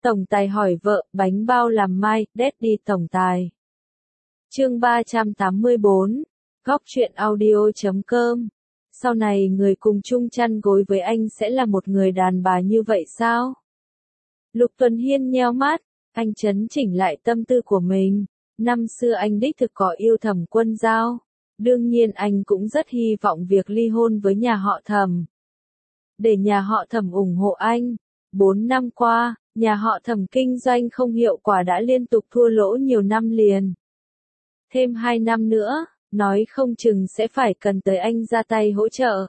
Tổng tài hỏi vợ, bánh bao làm mai, Daddy tổng tài. Chương 384, Góc truyện audio.com. Sau này người cùng chung chăn gối với anh sẽ là một người đàn bà như vậy sao? Lục Tuần Hiên nheo mắt, anh chấn chỉnh lại tâm tư của mình. Năm xưa anh đích thực có yêu Thẩm Quân Dao. Đương nhiên anh cũng rất hy vọng việc ly hôn với nhà họ Thẩm. Để nhà họ Thẩm ủng hộ anh. 4 năm qua, nhà họ Thẩm kinh doanh không hiệu quả đã liên tục thua lỗ nhiều năm liền. Thêm 2 năm nữa, nói không chừng sẽ phải cần tới anh ra tay hỗ trợ.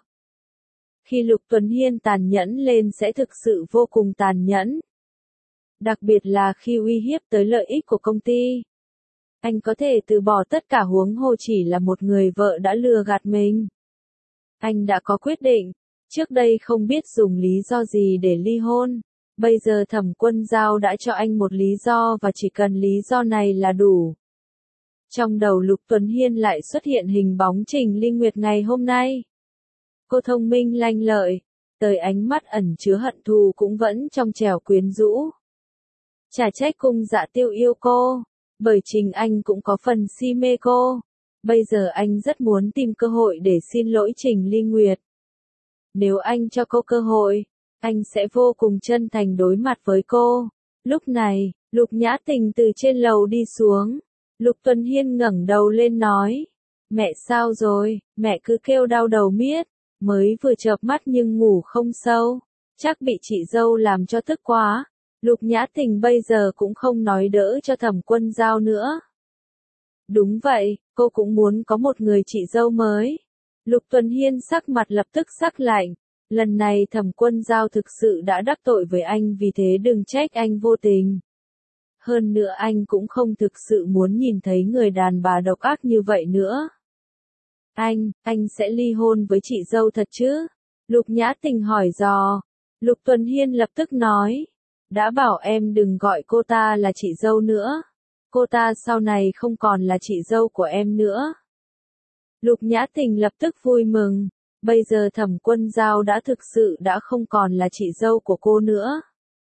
Khi Lục Tuần Hiên tàn nhẫn lên sẽ thực sự vô cùng tàn nhẫn. Đặc biệt là khi uy hiếp tới lợi ích của công ty. Anh có thể từ bỏ tất cả huống hồ chỉ là một người vợ đã lừa gạt mình. Anh đã có quyết định, trước đây không biết dùng lý do gì để ly hôn. Bây giờ Thẩm Quân Dao đã cho anh một lý do và chỉ cần lý do này là đủ. Trong đầu Lục Tuần Hiên lại xuất hiện hình bóng Trình Linh Nguyệt ngày hôm nay. Cô thông minh lanh lợi, tới ánh mắt ẩn chứa hận thù cũng vẫn trong trẻo quyến rũ. Chả trách Cung Dạ Tiêu yêu cô, bởi chính anh cũng có phần si mê cô. Bây giờ anh rất muốn tìm cơ hội để xin lỗi Trình Linh Nguyệt. Nếu anh cho cô cơ hội, anh sẽ vô cùng chân thành đối mặt với cô. Lúc này, Lục Nhã Tình từ trên lầu đi xuống. Lục Tuần Hiên ngẩng đầu lên nói. Mẹ sao rồi, mẹ cứ kêu đau đầu miết. Mới vừa chợp mắt nhưng ngủ không sâu. Chắc bị chị dâu làm cho tức quá. Lục Nhã Tình bây giờ cũng không nói đỡ cho Thẩm Quân Dao nữa. Đúng vậy, cô cũng muốn có một người chị dâu mới. Lục Tuần Hiên sắc mặt lập tức sắc lạnh. Lần này Thẩm Quân Dao thực sự đã đắc tội với anh vì thế đừng trách anh vô tình. Hơn nữa anh cũng không thực sự muốn nhìn thấy người đàn bà độc ác như vậy nữa. Anh sẽ ly hôn với chị dâu thật chứ? Lục Nhã Tình hỏi dò. Lục Tuần Hiên lập tức nói. Đã bảo em đừng gọi cô ta là chị dâu nữa. Cô ta sau này không còn là chị dâu của em nữa. Lục Nhã Tình lập tức vui mừng. Bây giờ Thẩm Quân Dao đã thực sự đã không còn là chị dâu của cô nữa.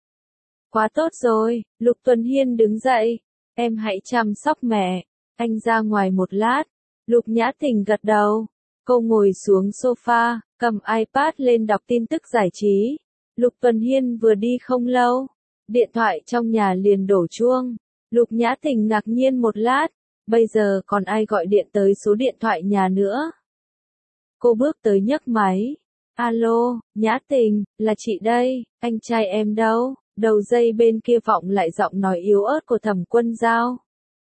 Quá tốt rồi, Lục Tuần Hiên đứng dậy. Em hãy chăm sóc mẹ. Anh ra ngoài một lát. Lục Nhã Tình gật đầu. Cô ngồi xuống sofa, cầm iPad lên đọc tin tức giải trí. Lục Tuần Hiên vừa đi không lâu. Điện thoại trong nhà liền đổ chuông. Lục Nhã Tình ngạc nhiên một lát. Bây giờ còn ai gọi điện tới số điện thoại nhà nữa? Cô bước tới nhấc máy. Alo, Nhã Tình, là chị đây, anh trai em đâu? Đầu dây bên kia vọng lại giọng nói yếu ớt của Thẩm Quân Dao.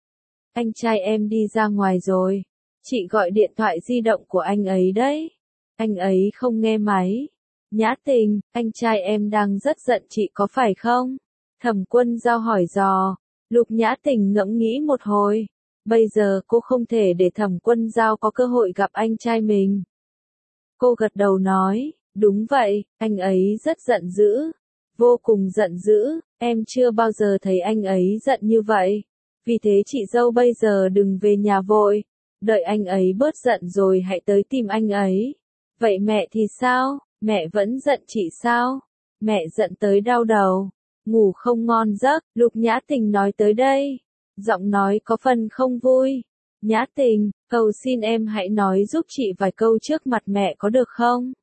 Anh trai em đi ra ngoài rồi. Chị gọi điện thoại di động của anh ấy đấy. Anh ấy không nghe máy. Nhã Tình, anh trai em đang rất giận chị có phải không? Thẩm Quân Dao hỏi dò. Lục Nhã Tình ngẫm nghĩ một hồi. Bây giờ cô không thể để Thẩm Quân Dao có cơ hội gặp anh trai mình. Cô gật đầu nói, đúng vậy, anh ấy rất giận dữ. Vô cùng giận dữ, em chưa bao giờ thấy anh ấy giận như vậy. Vì thế chị dâu bây giờ đừng về nhà vội. Đợi anh ấy bớt giận rồi hãy tới tìm anh ấy. Vậy mẹ thì sao? Mẹ vẫn giận chị sao? Mẹ giận tới đau đầu. Ngủ không ngon giấc, Lục Nhã Tình nói tới đây. Giọng nói có phần không vui. Nhã Tình, cầu xin em hãy nói giúp chị vài câu trước mặt mẹ có được không?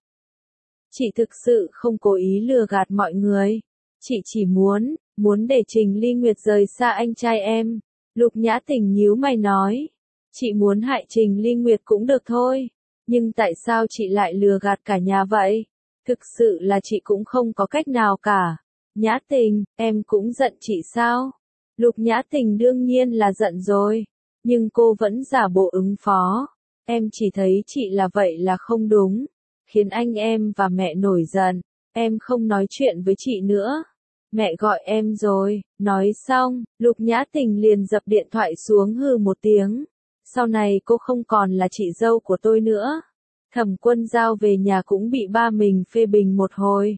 Chị thực sự không cố ý lừa gạt mọi người. Chị chỉ muốn để Trình Ly Nguyệt rời xa anh trai em. Lục Nhã Tình nhíu mày nói. Chị muốn hại Trình Ly Nguyệt cũng được thôi. Nhưng tại sao chị lại lừa gạt cả nhà vậy? Thực sự là chị cũng không có cách nào cả. Nhã Tình, em cũng giận chị sao? Lục Nhã Tình đương nhiên là giận rồi. Nhưng cô vẫn giả bộ ứng phó. Em chỉ thấy chị là vậy là không đúng. Khiến anh em và mẹ nổi giận. Em không nói chuyện với chị nữa. Mẹ gọi em rồi. Nói xong, Lục Nhã Tình liền dập điện thoại xuống hừ một tiếng. Sau này cô không còn là chị dâu của tôi nữa. Thẩm Quân Dao về nhà cũng bị ba mình phê bình một hồi.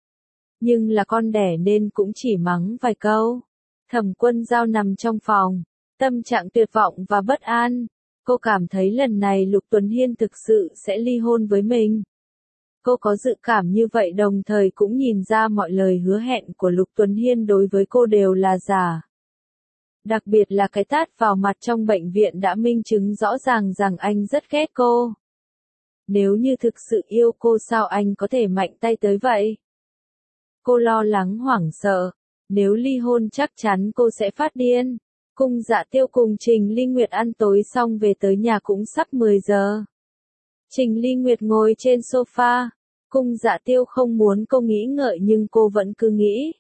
Nhưng là con đẻ nên cũng chỉ mắng vài câu. Thẩm Quân Dao nằm trong phòng. Tâm trạng tuyệt vọng và bất an. Cô cảm thấy lần này Lục Tuần Hiên thực sự sẽ ly hôn với mình. Cô có dự cảm như vậy đồng thời cũng nhìn ra mọi lời hứa hẹn của Lục Tuấn Hiên đối với cô đều là giả. Đặc biệt là cái tát vào mặt trong bệnh viện đã minh chứng rõ ràng rằng anh rất ghét cô. Nếu như thực sự yêu cô sao anh có thể mạnh tay tới vậy? Cô lo lắng hoảng sợ. Nếu ly hôn chắc chắn cô sẽ phát điên. Cung Dạ Tiêu cùng Trình Ly Nguyệt ăn tối xong về tới nhà cũng sắp 10 giờ. Trình Ly Nguyệt ngồi trên sofa. Cung Dạ Tiêu không muốn cô nghĩ ngợi nhưng cô vẫn cứ nghĩ.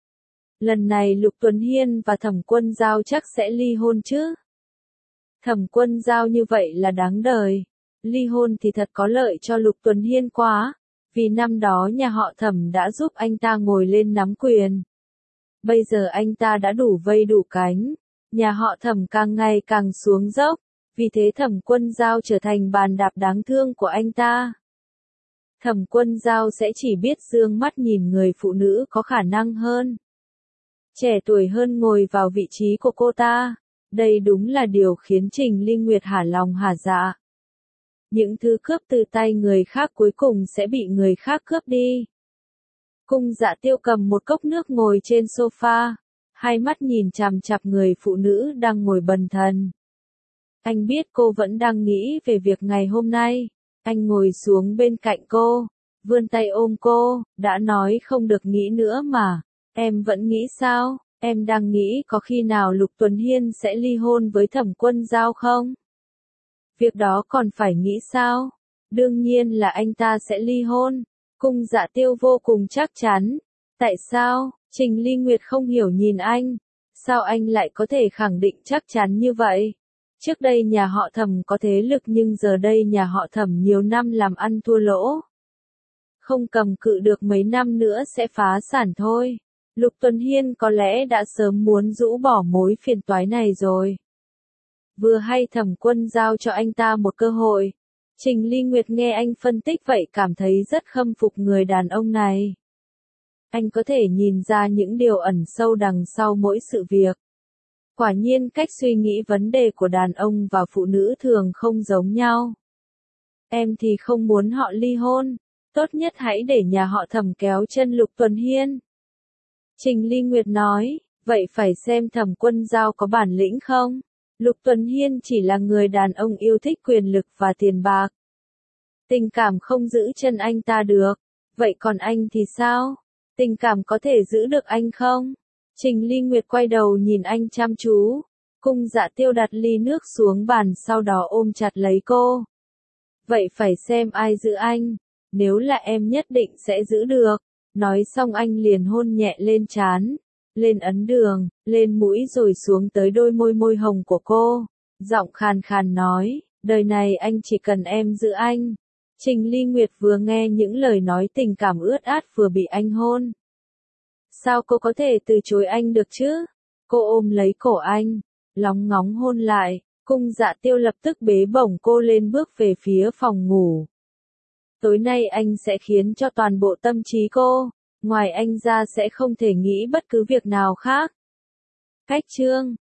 Lần này Lục Tuấn Hiên và Thẩm Quân Giao chắc sẽ ly hôn chứ. Thẩm Quân Giao như vậy là đáng đời. Ly hôn thì thật có lợi cho Lục Tuấn Hiên quá. Vì năm đó nhà họ Thẩm đã giúp anh ta ngồi lên nắm quyền. Bây giờ anh ta đã đủ vây đủ cánh. Nhà họ Thẩm càng ngày càng xuống dốc. Vì thế Thẩm Quân Giao trở thành bàn đạp đáng thương của anh ta. Thẩm Quân Giao sẽ chỉ biết dương mắt nhìn người phụ nữ có khả năng hơn. Trẻ tuổi hơn ngồi vào vị trí của cô ta. Đây đúng là điều khiến Trình Ly Nguyệt hả lòng hả dạ. Những thứ cướp từ tay người khác cuối cùng sẽ bị người khác cướp đi. Cung Dạ Tiêu cầm một cốc nước ngồi trên sofa. Hai mắt nhìn chằm chằm người phụ nữ đang ngồi bần thần. Anh biết cô vẫn đang nghĩ về việc ngày hôm nay. Anh ngồi xuống bên cạnh cô. Vươn tay ôm cô. Đã nói không được nghĩ nữa mà. Em vẫn nghĩ sao? Em đang nghĩ có khi nào Lục Tuấn Hiên sẽ ly hôn với Thẩm Quân Giao không? Việc đó còn phải nghĩ sao? Đương nhiên là anh ta sẽ ly hôn. Cung Dạ Tiêu vô cùng chắc chắn. Tại sao? Trình Ly Nguyệt không hiểu nhìn anh. Sao anh lại có thể khẳng định chắc chắn như vậy? Trước đây nhà họ Thẩm có thế lực nhưng giờ đây nhà họ Thẩm nhiều năm làm ăn thua lỗ. Không cầm cự được mấy năm nữa sẽ phá sản thôi. Lục Tuấn Hiên có lẽ đã sớm muốn rũ bỏ mối phiền toái này rồi. Vừa hay Thẩm Quân Giao cho anh ta một cơ hội. Trình Ly Nguyệt nghe anh phân tích vậy cảm thấy rất khâm phục người đàn ông này. Anh có thể nhìn ra những điều ẩn sâu đằng sau mỗi sự việc. Quả nhiên cách suy nghĩ vấn đề của đàn ông và phụ nữ thường không giống nhau. Em thì không muốn họ ly hôn. Tốt nhất hãy để nhà họ Thẩm kéo chân Lục Tuấn Hiên. Trình Ly Nguyệt nói, vậy phải xem Thẩm Quân Giao có bản lĩnh không? Lục Tuấn Hiên chỉ là người đàn ông yêu thích quyền lực và tiền bạc. Tình cảm không giữ chân anh ta được. Vậy còn anh thì sao? Tình cảm có thể giữ được anh không? Trình Ly Nguyệt quay đầu nhìn anh chăm chú. Cung Dạ Tiêu đặt ly nước xuống bàn sau đó ôm chặt lấy cô. Vậy phải xem ai giữ anh. Nếu là em nhất định sẽ giữ được. Nói xong anh liền hôn nhẹ lên trán, lên ấn đường, lên mũi rồi xuống tới đôi môi môi hồng của cô. Giọng khàn khàn nói, đời này anh chỉ cần em giữ anh. Trình Ly Nguyệt vừa nghe những lời nói tình cảm ướt át vừa bị anh hôn. Sao cô có thể từ chối anh được chứ? Cô ôm lấy cổ anh, lóng ngóng hôn lại. Cung Dạ Tiêu lập tức bế bổng cô lên bước về phía phòng ngủ. Tối nay anh sẽ khiến cho toàn bộ tâm trí cô, ngoài anh ra sẽ không thể nghĩ bất cứ việc nào khác. Cách chương